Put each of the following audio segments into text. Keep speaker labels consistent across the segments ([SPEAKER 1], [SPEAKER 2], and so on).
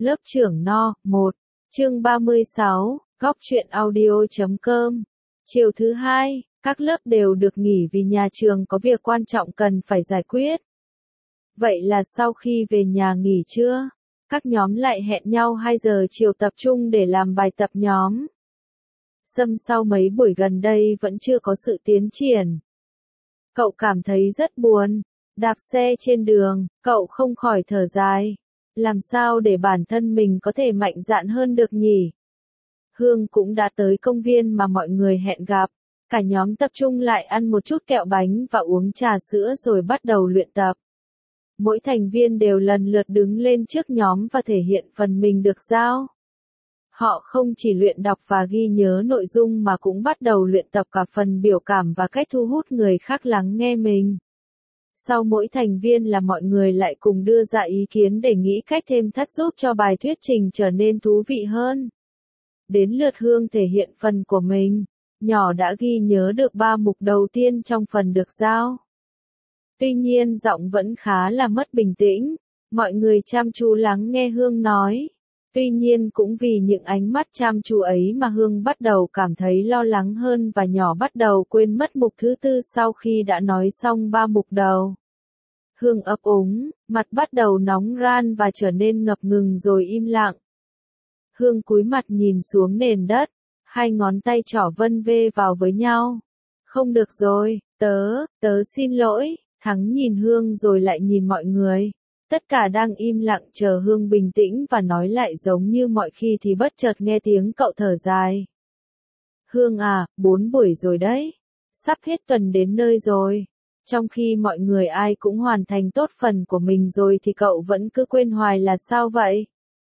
[SPEAKER 1] Lớp trưởng No. 1. Chương 36, góc truyện audio.com. Chiều thứ hai, các lớp đều được nghỉ vì nhà trường có việc quan trọng cần phải giải quyết. Vậy là sau khi về nhà nghỉ trưa, các nhóm lại hẹn nhau 2 giờ chiều tập trung để làm bài tập nhóm. Sâm sau mấy buổi gần đây vẫn chưa có sự tiến triển. Cậu cảm thấy rất buồn. Đạp xe trên đường, cậu không khỏi thở dài. Làm sao để bản thân mình có thể mạnh dạn hơn được nhỉ? Hương cũng đã tới công viên mà mọi người hẹn gặp. Cả nhóm tập trung lại ăn một chút kẹo bánh và uống trà sữa rồi bắt đầu luyện tập. Mỗi thành viên đều lần lượt đứng lên trước nhóm và thể hiện phần mình được giao. Họ không chỉ luyện đọc và ghi nhớ nội dung mà cũng bắt đầu luyện tập cả phần biểu cảm và cách thu hút người khác lắng nghe mình. Sau mỗi thành viên là mọi người lại cùng đưa ra ý kiến để nghĩ cách thêm thắt giúp cho bài thuyết trình trở nên thú vị hơn. Đến lượt Hương thể hiện phần của mình, nhỏ đã ghi nhớ được 3 mục đầu tiên trong phần được giao. Tuy nhiên giọng vẫn khá là mất bình tĩnh, mọi người chăm chú lắng nghe Hương nói. Tuy nhiên cũng vì những ánh mắt chăm chú ấy mà Hương bắt đầu cảm thấy lo lắng hơn và nhỏ bắt đầu quên mất mục thứ tư sau khi đã nói xong 3 mục đầu. Hương ấp úng, mặt bắt đầu nóng ran và trở nên ngập ngừng rồi im lặng. Hương cúi mặt nhìn xuống nền đất, 2 ngón tay trỏ vân vê vào với nhau. Không được rồi, tớ xin lỗi, Thắng nhìn Hương rồi lại nhìn mọi người. Tất cả đang im lặng chờ Hương bình tĩnh và nói lại giống như mọi khi thì bất chợt nghe tiếng cậu thở dài. Hương à, 4 buổi rồi đấy. Sắp hết tuần đến nơi rồi. Trong khi mọi người ai cũng hoàn thành tốt phần của mình rồi thì cậu vẫn cứ quên hoài là sao vậy?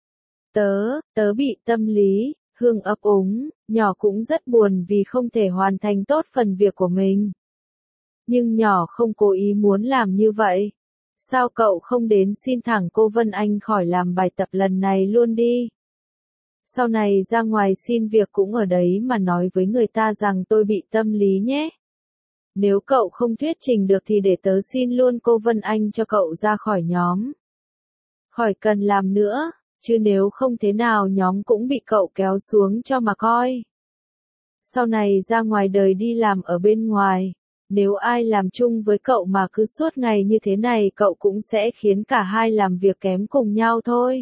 [SPEAKER 1] Tớ bị tâm lý, Hương ấp úng, nhỏ cũng rất buồn vì không thể hoàn thành tốt phần việc của mình. Nhưng nhỏ không cố ý muốn làm như vậy. Sao cậu không đến xin thẳng cô Vân Anh khỏi làm bài tập lần này luôn đi? Sau này ra ngoài xin việc cũng ở đấy mà nói với người ta rằng tôi bị tâm lý nhé. Nếu cậu không thuyết trình được thì để tớ xin luôn cô Vân Anh cho cậu ra khỏi nhóm. Khỏi cần làm nữa, chứ nếu không thế nào nhóm cũng bị cậu kéo xuống cho mà coi. Sau này ra ngoài đời đi làm ở bên ngoài. Nếu ai làm chung với cậu mà cứ suốt ngày như thế này cậu cũng sẽ khiến cả hai làm việc kém cùng nhau thôi.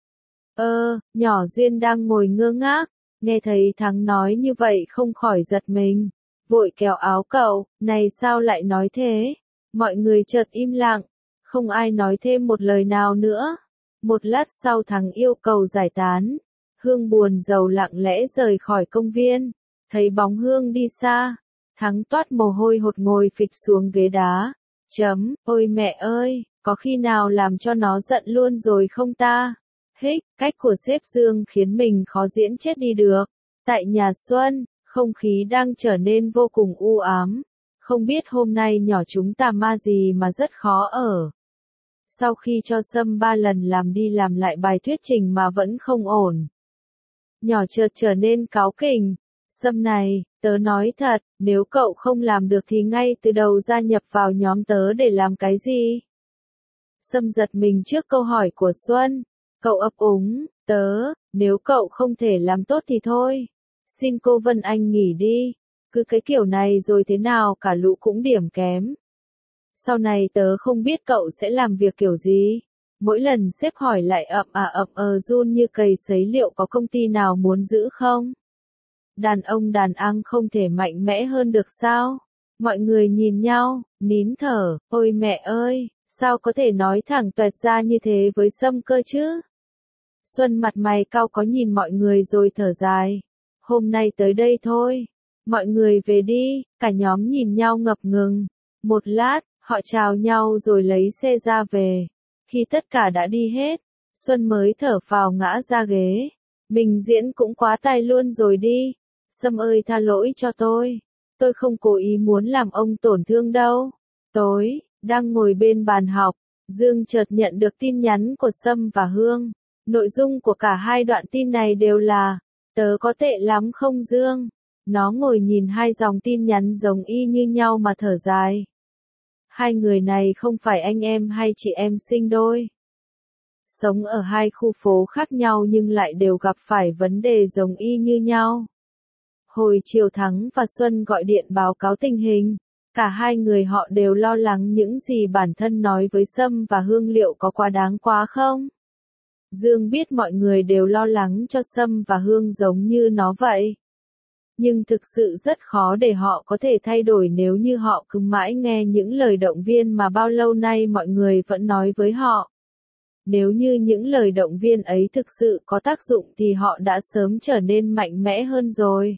[SPEAKER 1] Nhỏ Duyên đang ngồi ngơ ngác, nghe thấy Thắng nói như vậy không khỏi giật mình, vội kéo áo cậu, này sao lại nói thế? Mọi người chợt im lặng, không ai nói thêm một lời nào nữa. Một lát sau Thắng yêu cầu giải tán, Hương buồn rầu lặng lẽ rời khỏi công viên, thấy bóng Hương đi xa. Thắng toát mồ hôi hột ngồi phịch xuống ghế đá. Ôi mẹ ơi, có khi nào làm cho nó giận luôn rồi không ta? Cách của sếp Dương khiến mình khó diễn chết đi được. Tại nhà Xuân, không khí đang trở nên vô cùng u ám. Không biết hôm nay nhỏ chúng ta ma gì mà rất khó ở. Sau khi cho Sâm 3 lần làm đi làm lại bài thuyết trình mà vẫn không ổn. Nhỏ chợt trở nên cáu kỉnh. Sâm này, tớ nói thật, nếu cậu không làm được thì ngay từ đầu gia nhập vào nhóm tớ để làm cái gì? Sâm giật mình trước câu hỏi của Xuân. Cậu ấp úng, nếu cậu không thể làm tốt thì thôi. Xin cô Vân Anh nghỉ đi. Cứ cái kiểu này rồi thế nào cả lũ cũng điểm kém. Sau này tớ không biết cậu sẽ làm việc kiểu gì. Mỗi lần sếp hỏi lại run như cầy sấy liệu có công ty nào muốn giữ không? Đàn ông đàn anh không thể mạnh mẽ hơn được sao? Mọi người nhìn nhau, nín thở, ôi mẹ ơi, sao có thể nói thẳng toẹt ra như thế với Sâm cơ chứ? Xuân mặt mày cau có nhìn mọi người rồi thở dài. Hôm nay tới đây thôi. Mọi người về đi, cả nhóm nhìn nhau ngập ngừng. Một lát, họ chào nhau rồi lấy xe ra về. Khi tất cả đã đi hết, Xuân mới thở phào ngã ra ghế. Mình diễn cũng quá tài luôn rồi đi. Sâm ơi tha lỗi cho tôi không cố ý muốn làm ông tổn thương đâu. Tối, đang ngồi bên bàn học, Dương chợt nhận được tin nhắn của Sâm và Hương. Nội dung của cả hai đoạn tin này đều là, tớ có tệ lắm không Dương? Nó ngồi nhìn 2 dòng tin nhắn giống y như nhau mà thở dài. Hai người này không phải anh em hay chị em sinh đôi. sống ở hai khu phố khác nhau nhưng lại đều gặp phải vấn đề giống y như nhau. Hồi chiều Thắng và Xuân gọi điện báo cáo tình hình, cả hai người họ đều lo lắng những gì bản thân nói với Sâm và Hương liệu có quá đáng quá không? Dương biết mọi người đều lo lắng cho Sâm và Hương giống như nó vậy. Nhưng thực sự rất khó để họ có thể thay đổi nếu như họ cứ mãi nghe những lời động viên mà bao lâu nay mọi người vẫn nói với họ. Nếu như những lời động viên ấy thực sự có tác dụng thì họ đã sớm trở nên mạnh mẽ hơn rồi.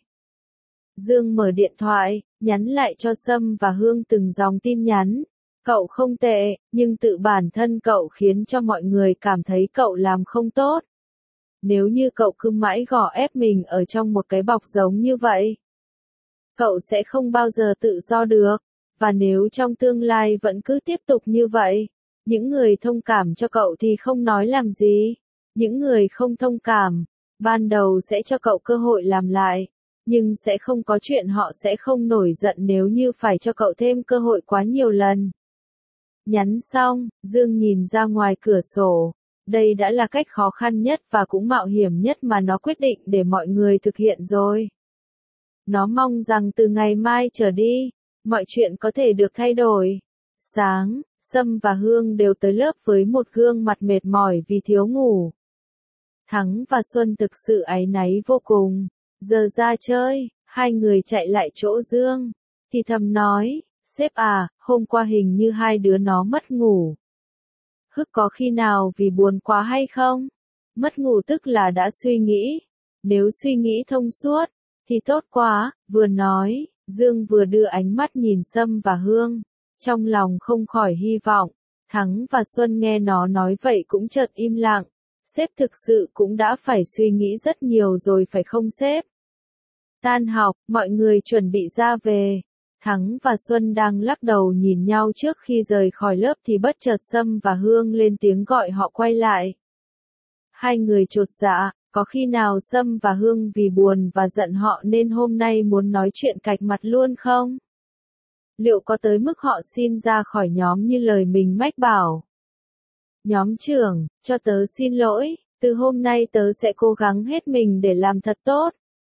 [SPEAKER 1] Dương mở điện thoại, nhắn lại cho Sâm và Hương từng dòng tin nhắn. Cậu không tệ, nhưng tự bản thân cậu khiến cho mọi người cảm thấy cậu làm không tốt. Nếu như cậu cứ mãi gò ép mình ở trong một cái bọc giống như vậy, cậu sẽ không bao giờ tự do được. Và nếu trong tương lai vẫn cứ tiếp tục như vậy, những người thông cảm cho cậu thì không nói làm gì. Những người không thông cảm, ban đầu sẽ cho cậu cơ hội làm lại. Nhưng sẽ không có chuyện họ sẽ không nổi giận nếu như phải cho cậu thêm cơ hội quá nhiều lần. Nhắn xong, Dương nhìn ra ngoài cửa sổ. Đây đã là cách khó khăn nhất và cũng mạo hiểm nhất mà nó quyết định để mọi người thực hiện rồi. Nó mong rằng từ ngày mai trở đi, mọi chuyện có thể được thay đổi. Sáng, Sâm và Hương đều tới lớp với một gương mặt mệt mỏi vì thiếu ngủ. Thắng và Xuân thực sự áy náy vô cùng. Giờ ra chơi, hai người chạy lại chỗ Dương, thì thầm nói, sếp à, hôm qua hình như hai đứa nó mất ngủ. Hức có khi nào vì buồn quá hay không? Mất ngủ tức là đã suy nghĩ. Nếu suy nghĩ thông suốt, thì tốt quá, vừa nói, Dương vừa đưa ánh mắt nhìn Sâm và Hương. Trong lòng không khỏi hy vọng, Thắng và Xuân nghe nó nói vậy cũng chợt im lặng. Sếp thực sự cũng đã phải suy nghĩ rất nhiều rồi phải không sếp? Tan học, mọi người chuẩn bị ra về. Thắng và Xuân đang lắc đầu nhìn nhau trước khi rời khỏi lớp thì bất chợt Sâm và Hương lên tiếng gọi họ quay lại. Hai người chột dạ, có khi nào Sâm và Hương vì buồn và giận họ nên hôm nay muốn nói chuyện cạch mặt luôn không? Liệu có tới mức họ xin ra khỏi nhóm như lời mình mách bảo? Nhóm trưởng, cho tớ xin lỗi, từ hôm nay tớ sẽ cố gắng hết mình để làm thật tốt.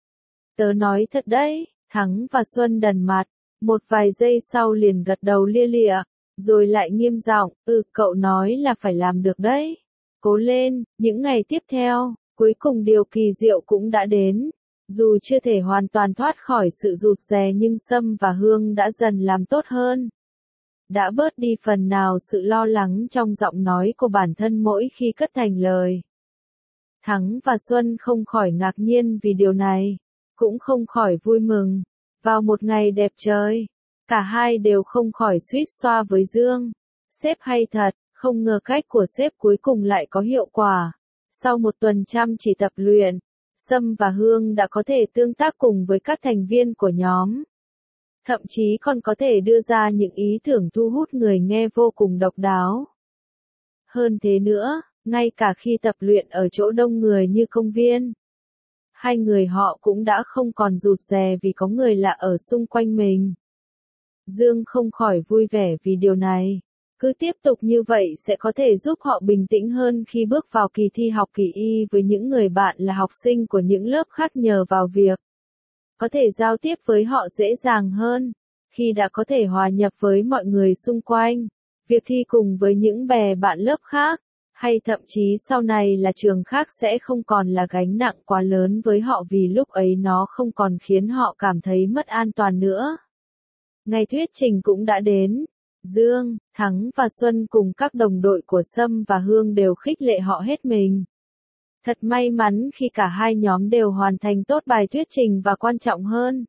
[SPEAKER 1] Tớ nói thật đấy, Thắng và Xuân đần mặt, một vài giây sau liền gật đầu lia lịa, rồi lại nghiêm giọng, cậu nói là phải làm được đấy. Cố lên, những ngày tiếp theo, cuối cùng điều kỳ diệu cũng đã đến. Dù chưa thể hoàn toàn thoát khỏi sự rụt rè nhưng Sâm và Hương đã dần làm tốt hơn. Đã bớt đi phần nào sự lo lắng trong giọng nói của bản thân mỗi khi cất thành lời. Thắng và Xuân không khỏi ngạc nhiên vì điều này, cũng không khỏi vui mừng. Vào một ngày đẹp trời, cả hai đều không khỏi suýt xoa với Dương. Sếp hay thật, không ngờ cách của sếp cuối cùng lại có hiệu quả. Sau một tuần chăm chỉ tập luyện, Sâm và Hương đã có thể tương tác cùng với các thành viên của nhóm. Thậm chí còn có thể đưa ra những ý tưởng thu hút người nghe vô cùng độc đáo. Hơn thế nữa, ngay cả khi tập luyện ở chỗ đông người như công viên, hai người họ cũng đã không còn rụt rè vì có người lạ ở xung quanh mình. Dương không khỏi vui vẻ vì điều này. Cứ tiếp tục như vậy sẽ có thể giúp họ bình tĩnh hơn khi bước vào kỳ thi học kỳ y với những người bạn là học sinh của những lớp khác nhờ vào việc có thể giao tiếp với họ dễ dàng hơn. Khi đã có thể hòa nhập với mọi người xung quanh, việc thi cùng với những bè bạn lớp khác, hay thậm chí sau này là trường khác sẽ không còn là gánh nặng quá lớn với họ vì lúc ấy nó không còn khiến họ cảm thấy mất an toàn nữa. Ngày thuyết trình cũng đã đến. Dương, Thắng và Xuân cùng các đồng đội của Sâm và Hương đều khích lệ họ hết mình. Thật may mắn khi cả hai nhóm đều hoàn thành tốt bài thuyết trình và quan trọng hơn,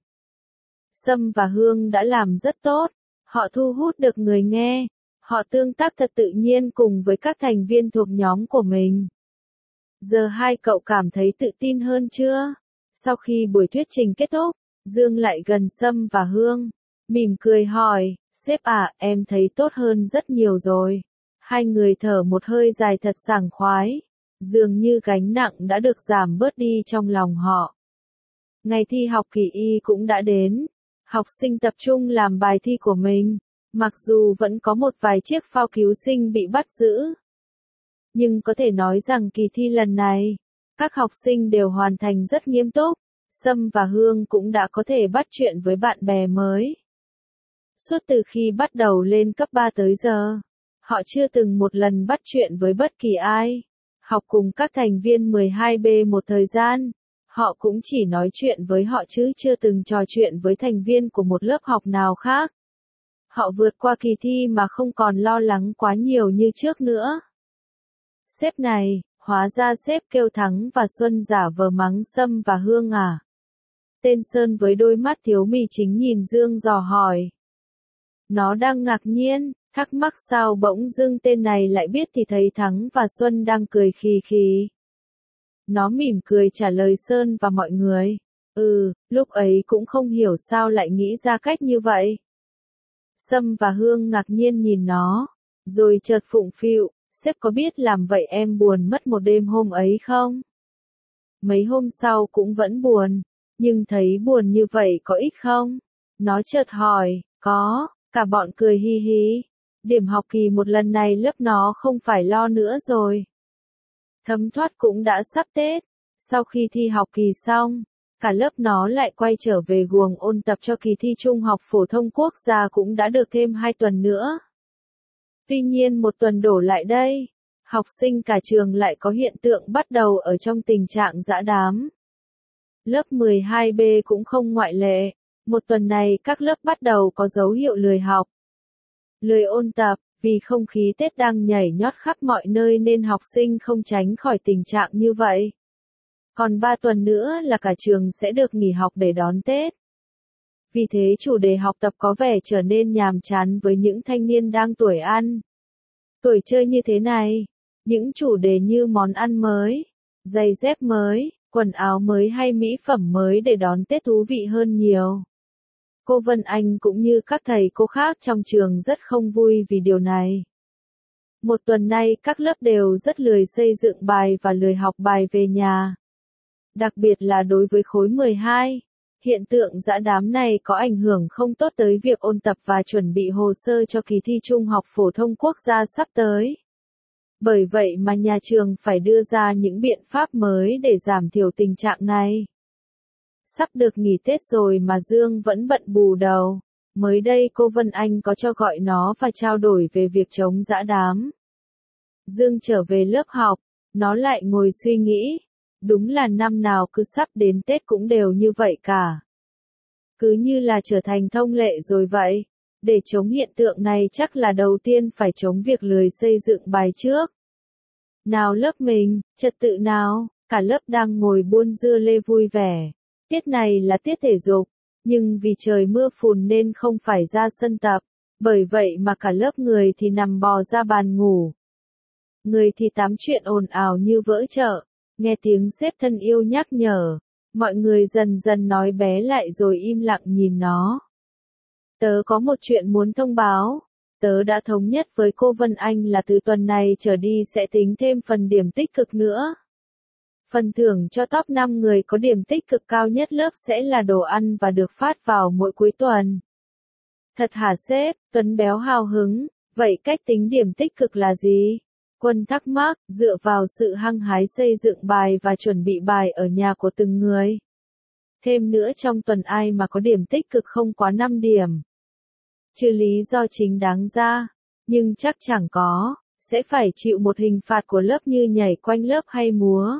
[SPEAKER 1] Sâm và Hương đã làm rất tốt. Họ thu hút được người nghe. Họ tương tác thật tự nhiên cùng với các thành viên thuộc nhóm của mình. Giờ hai cậu cảm thấy tự tin hơn chưa? Sau khi buổi thuyết trình kết thúc, Dương lại gần Sâm và Hương, mỉm cười hỏi, sếp à, em thấy tốt hơn rất nhiều rồi. Hai người thở một hơi dài thật sảng khoái. Dường như gánh nặng đã được giảm bớt đi trong lòng họ. Ngày thi học kỳ y cũng đã đến. Học sinh tập trung làm bài thi của mình. Mặc dù vẫn có một vài chiếc phao cứu sinh bị bắt giữ. Nhưng có thể nói rằng kỳ thi lần này, các học sinh đều hoàn thành rất nghiêm túc. Sâm và Hương cũng đã có thể bắt chuyện với bạn bè mới. Suốt từ khi bắt đầu lên cấp 3 tới giờ, họ chưa từng một lần bắt chuyện với bất kỳ ai. Học cùng các thành viên 12B một thời gian, họ cũng chỉ nói chuyện với họ chứ chưa từng trò chuyện với thành viên của một lớp học nào khác. Họ vượt qua kỳ thi mà không còn lo lắng quá nhiều như trước nữa. Sếp này, hóa ra sếp kêu Thắng và Xuân giả vờ mắng Sâm và Hương à? Tên Sơn với đôi mắt thiếu mì chính nhìn Dương dò hỏi. Nó đang ngạc nhiên, thắc mắc sao bỗng dưng tên này lại biết thì thấy Thắng và Xuân đang cười khì khì. Nó mỉm cười trả lời Sơn và mọi người. Lúc ấy cũng không hiểu sao lại nghĩ ra cách như vậy. Sâm và Hương ngạc nhiên nhìn nó, rồi chợt phụng phịu, sếp có biết làm vậy em buồn mất một đêm hôm ấy không? Mấy hôm sau cũng vẫn buồn, nhưng thấy buồn như vậy có ích không? Nó chợt hỏi, có, cả bọn cười hi hi. Điểm học kỳ một lần này lớp nó không phải lo nữa rồi. Thấm thoát cũng đã sắp Tết, sau khi thi học kỳ xong, cả lớp nó lại quay trở về guồng ôn tập cho kỳ thi Trung học phổ thông quốc gia cũng đã được thêm 2 tuần nữa. Tuy nhiên một tuần đổ lại đây, học sinh cả trường lại có hiện tượng bắt đầu ở trong tình trạng dã đám. Lớp 12B cũng không ngoại lệ, một tuần này các lớp bắt đầu có dấu hiệu lười học, lười ôn tập, vì không khí Tết đang nhảy nhót khắp mọi nơi nên học sinh không tránh khỏi tình trạng như vậy. Còn 3 tuần nữa là cả trường sẽ được nghỉ học để đón Tết. Vì thế chủ đề học tập có vẻ trở nên nhàm chán với những thanh niên đang tuổi ăn, tuổi chơi như thế này. Những chủ đề như món ăn mới, giày dép mới, quần áo mới hay mỹ phẩm mới để đón Tết thú vị hơn nhiều. Cô Vân Anh cũng như các thầy cô khác trong trường rất không vui vì điều này. Một tuần nay các lớp đều rất lười xây dựng bài và lười học bài về nhà. Đặc biệt là đối với khối 12, hiện tượng dã đám này có ảnh hưởng không tốt tới việc ôn tập và chuẩn bị hồ sơ cho kỳ thi Trung học phổ thông quốc gia sắp tới. Bởi vậy mà nhà trường phải đưa ra những biện pháp mới để giảm thiểu tình trạng này. Sắp được nghỉ Tết rồi mà Dương vẫn bận bù đầu. Mới đây cô Vân Anh có cho gọi nó và trao đổi về việc chống dã đám. Dương trở về lớp học, nó lại ngồi suy nghĩ. Đúng là năm nào cứ sắp đến Tết cũng đều như vậy cả. Cứ như là trở thành thông lệ rồi vậy. Để chống hiện tượng này chắc là đầu tiên phải chống việc lười xây dựng bài trước. Nào lớp mình, trật tự nào, cả lớp đang ngồi buôn dưa lê vui vẻ. Tiết này là tiết thể dục, nhưng vì trời mưa phùn nên không phải ra sân tập. Bởi vậy mà cả lớp người thì nằm bò ra bàn ngủ. Người thì tám chuyện ồn ào như vỡ chợ. Nghe tiếng sếp thân yêu nhắc nhở, mọi người dần dần nói bé lại rồi im lặng nhìn nó. Tớ có một chuyện muốn thông báo. Tớ đã thống nhất với cô Vân Anh là từ tuần này trở đi sẽ tính thêm phần điểm tích cực nữa. Phần thưởng cho top 5 người có điểm tích cực cao nhất lớp sẽ là đồ ăn và được phát vào mỗi cuối tuần. Thật hả sếp? Tuấn béo hào hứng. Vậy cách tính điểm tích cực là gì? Quân thắc mắc, dựa vào sự hăng hái xây dựng bài và chuẩn bị bài ở nhà của từng người. Thêm nữa trong tuần ai mà có điểm tích cực không quá 5 điểm. Trừ lý do chính đáng ra, nhưng chắc chẳng có, sẽ phải chịu một hình phạt của lớp như nhảy quanh lớp hay múa.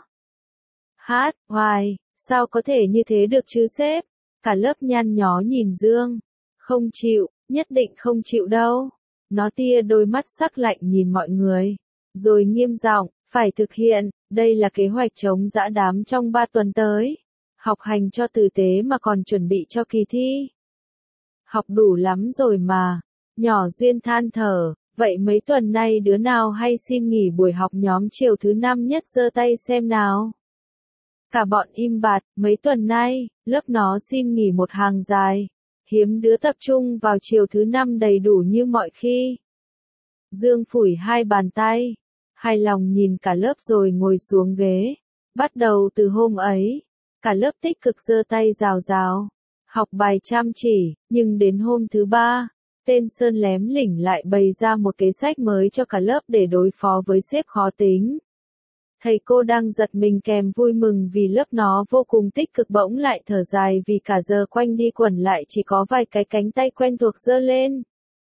[SPEAKER 1] Hát, hoài, sao có thể như thế được chứ sếp? Cả lớp nhăn nhó nhìn Dương. Không chịu, nhất định không chịu đâu. Nó tia đôi mắt sắc lạnh nhìn mọi người. Rồi nghiêm giọng, phải thực hiện, đây là kế hoạch chống dã đám trong 3 tuần tới. Học hành cho tử tế mà còn chuẩn bị cho kỳ thi. Học đủ lắm rồi mà. Nhỏ Duyên than thở, vậy mấy tuần nay đứa nào hay xin nghỉ buổi học nhóm chiều thứ 5 nhất giơ tay xem nào. Cả bọn im bặt, mấy tuần nay, lớp nó xin nghỉ một hàng dài. Hiếm đứa tập trung vào chiều thứ 5 đầy đủ như mọi khi. Dương phủi hai bàn tay, hài lòng nhìn cả lớp rồi ngồi xuống ghế. Bắt đầu từ hôm ấy, cả lớp tích cực giơ tay rào rào, học bài chăm chỉ, nhưng đến hôm thứ 3, Tên Sơn lém lỉnh lại bày ra một kế sách mới cho cả lớp để đối phó với sếp khó tính. Thầy cô đang giật mình kèm vui mừng vì lớp nó vô cùng tích cực bỗng lại thở dài vì cả giờ quanh đi quẩn lại chỉ có vài cái cánh tay quen thuộc giơ lên.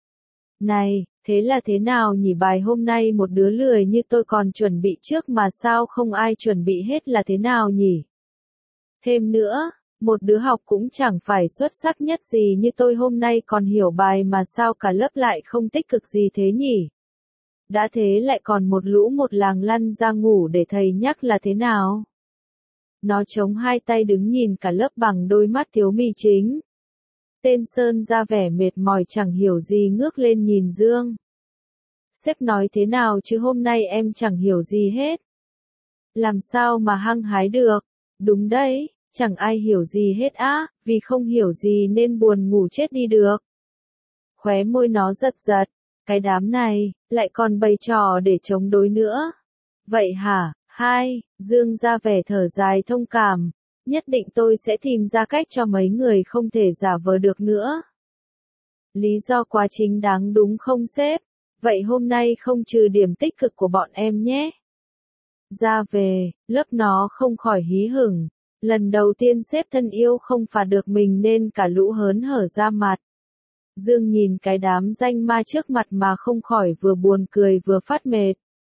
[SPEAKER 1] Này, thế là thế nào nhỉ, bài hôm nay một đứa lười như tôi còn chuẩn bị trước mà sao không ai chuẩn bị hết là thế nào nhỉ? Thêm nữa, một đứa học cũng chẳng phải xuất sắc nhất gì như tôi hôm nay còn hiểu bài mà sao cả lớp lại không tích cực gì thế nhỉ? Đã thế lại còn một lũ một làng lăn ra ngủ để thầy nhắc là thế nào? Nó chống hai tay đứng nhìn cả lớp bằng đôi mắt thiếu mì chính. Tên Sơn ra vẻ mệt mỏi chẳng hiểu gì ngước lên nhìn Dương. Sếp nói thế nào chứ hôm nay em chẳng hiểu gì hết. Làm sao mà hăng hái được? Đúng đấy, chẳng ai hiểu gì hết á, vì không hiểu gì nên buồn ngủ chết đi được. Khóe môi nó giật giật, cái đám này, lại còn bày trò để chống đối nữa. Vậy hả, Dương ra vẻ thở dài thông cảm, nhất định tôi sẽ tìm ra cách cho mấy người không thể giả vờ được nữa. Lý do quá chính đáng đúng không sếp? Vậy hôm nay không trừ điểm tích cực của bọn em nhé. Ra về, lớp nó không khỏi hí hửng. Lần đầu tiên sếp thân yêu không phạt được mình nên cả lũ hớn hở ra mặt. Dương nhìn cái đám danh ma trước mặt mà không khỏi vừa buồn cười vừa phát mệt.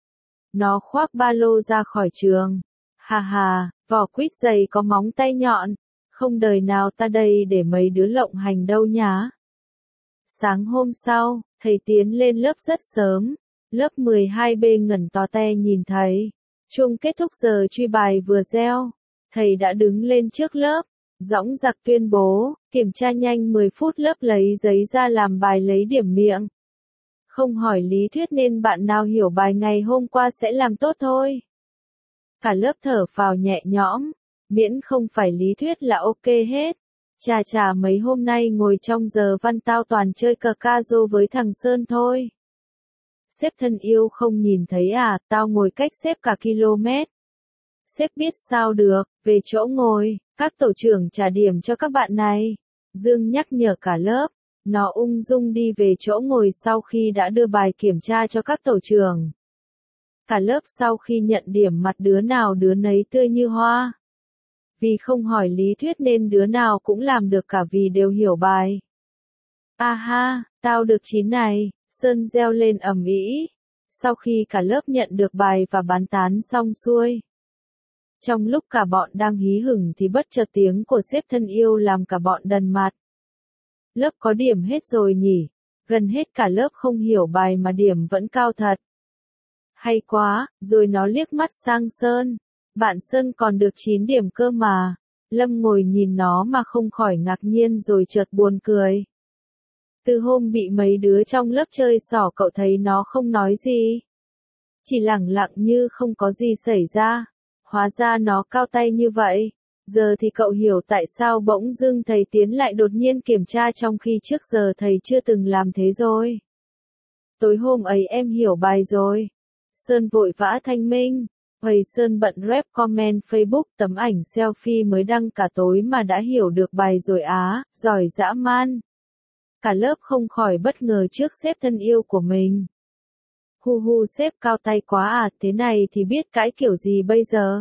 [SPEAKER 1] Nó khoác ba lô ra khỏi trường. Hà hà, vỏ quýt dày có móng tay nhọn. Không đời nào ta đây để mấy đứa lộng hành đâu nhá. Sáng hôm sau, thầy tiến lên lớp rất sớm. Lớp 12B ngẩn to te nhìn thầy. Chuông kết thúc giờ truy bài vừa reo. Thầy đã đứng lên trước lớp. Dõng dạc tuyên bố, kiểm tra nhanh 10 phút lớp lấy giấy ra làm bài lấy điểm miệng. Không hỏi lý thuyết nên bạn nào hiểu bài ngày hôm qua sẽ làm tốt thôi. Cả lớp thở phào nhẹ nhõm, miễn không phải lý thuyết là ok hết. Chà mấy hôm nay ngồi trong giờ văn tao toàn chơi cờ ca rô với thằng Sơn thôi. Sếp thân yêu không nhìn thấy à, tao ngồi cách sếp cả km. Sếp biết sao được, về chỗ ngồi, các tổ trưởng trả điểm cho các bạn này. Dương nhắc nhở cả lớp, nó ung dung đi về chỗ ngồi sau khi đã đưa bài kiểm tra cho các tổ trưởng. Cả lớp sau khi nhận điểm mặt đứa nào đứa nấy tươi như hoa. Vì không hỏi lý thuyết nên đứa nào cũng làm được cả vì đều hiểu bài. Ha, tao được 9 này, Sơn reo lên ầm ĩ. Sau khi cả lớp nhận được bài và bán tán xong xuôi. Trong lúc cả bọn đang hí hửng thì bất chợt tiếng của sếp thân yêu làm cả bọn đần mặt. Lớp có điểm hết rồi nhỉ? Gần hết cả lớp không hiểu bài mà điểm vẫn cao thật. Hay quá, rồi nó liếc mắt sang Sơn. Bạn Sơn còn được 9 điểm cơ mà. Lâm ngồi nhìn nó mà không khỏi ngạc nhiên rồi chợt buồn cười. Từ hôm bị mấy đứa trong lớp chơi xỏ cậu thấy nó không nói gì. Chỉ lẳng lặng như không có gì xảy ra. Hóa ra nó cao tay như vậy. Giờ thì cậu hiểu tại sao bỗng dưng thầy Tiến lại đột nhiên kiểm tra trong khi trước giờ thầy chưa từng làm thế rồi. Tối hôm ấy em hiểu bài rồi. Sơn vội vã thanh minh. Thầy Sơn bận rep comment Facebook tấm ảnh selfie mới đăng cả tối mà đã hiểu được bài rồi á, giỏi dã man. Cả lớp không khỏi bất ngờ trước sếp thân yêu của mình. Hu sếp cao tay quá à, thế này thì biết cãi kiểu gì bây giờ?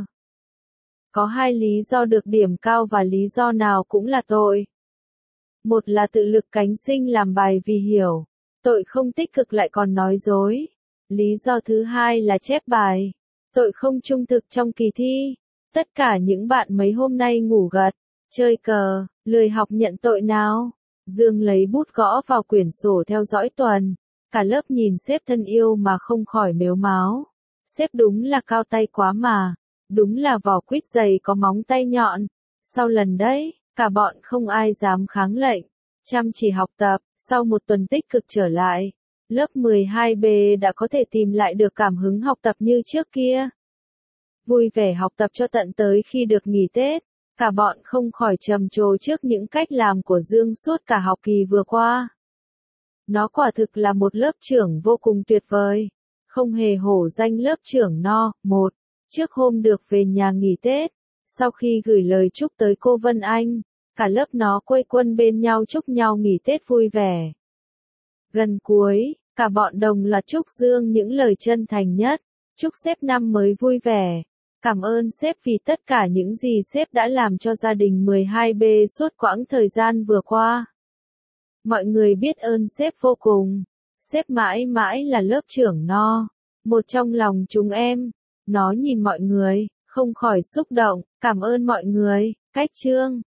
[SPEAKER 1] Có hai lý do được điểm cao và lý do nào cũng là tội. Một là tự lực cánh sinh làm bài vì hiểu, tội không tích cực lại còn nói dối. Lý do thứ hai là chép bài, tội không trung thực trong kỳ thi. Tất cả những bạn mấy hôm nay ngủ gật, chơi cờ, lười học nhận tội nào. Dương lấy bút gõ vào quyển sổ theo dõi tuần. Cả lớp nhìn sếp thân yêu mà không khỏi mếu máo. Sếp đúng là cao tay quá mà. Đúng là vỏ quýt dày có móng tay nhọn. Sau lần đấy, cả bọn không ai dám kháng lệnh. Chăm chỉ học tập, sau một tuần tích cực trở lại. Lớp 12B đã có thể tìm lại được cảm hứng học tập như trước kia. Vui vẻ học tập cho tận tới khi được nghỉ Tết. Cả bọn không khỏi trầm trồ trước những cách làm của Dương suốt cả học kỳ vừa qua. Nó quả thực là một lớp trưởng vô cùng tuyệt vời. Không hề hổ danh lớp trưởng No. 1. Trước hôm được về nhà nghỉ Tết, sau khi gửi lời chúc tới cô Vân Anh, cả lớp nó quây quần bên nhau chúc nhau nghỉ Tết vui vẻ. Gần cuối, cả bọn đồng loạt chúc Dương những lời chân thành nhất. Chúc sếp năm mới vui vẻ. Cảm ơn sếp vì tất cả những gì sếp đã làm cho gia đình 12B suốt quãng thời gian vừa qua. Mọi người biết ơn sếp vô cùng. Sếp mãi mãi là lớp trưởng No. Một trong lòng chúng em. Nó nhìn mọi người, không khỏi xúc động. Cảm ơn mọi người. Cách chương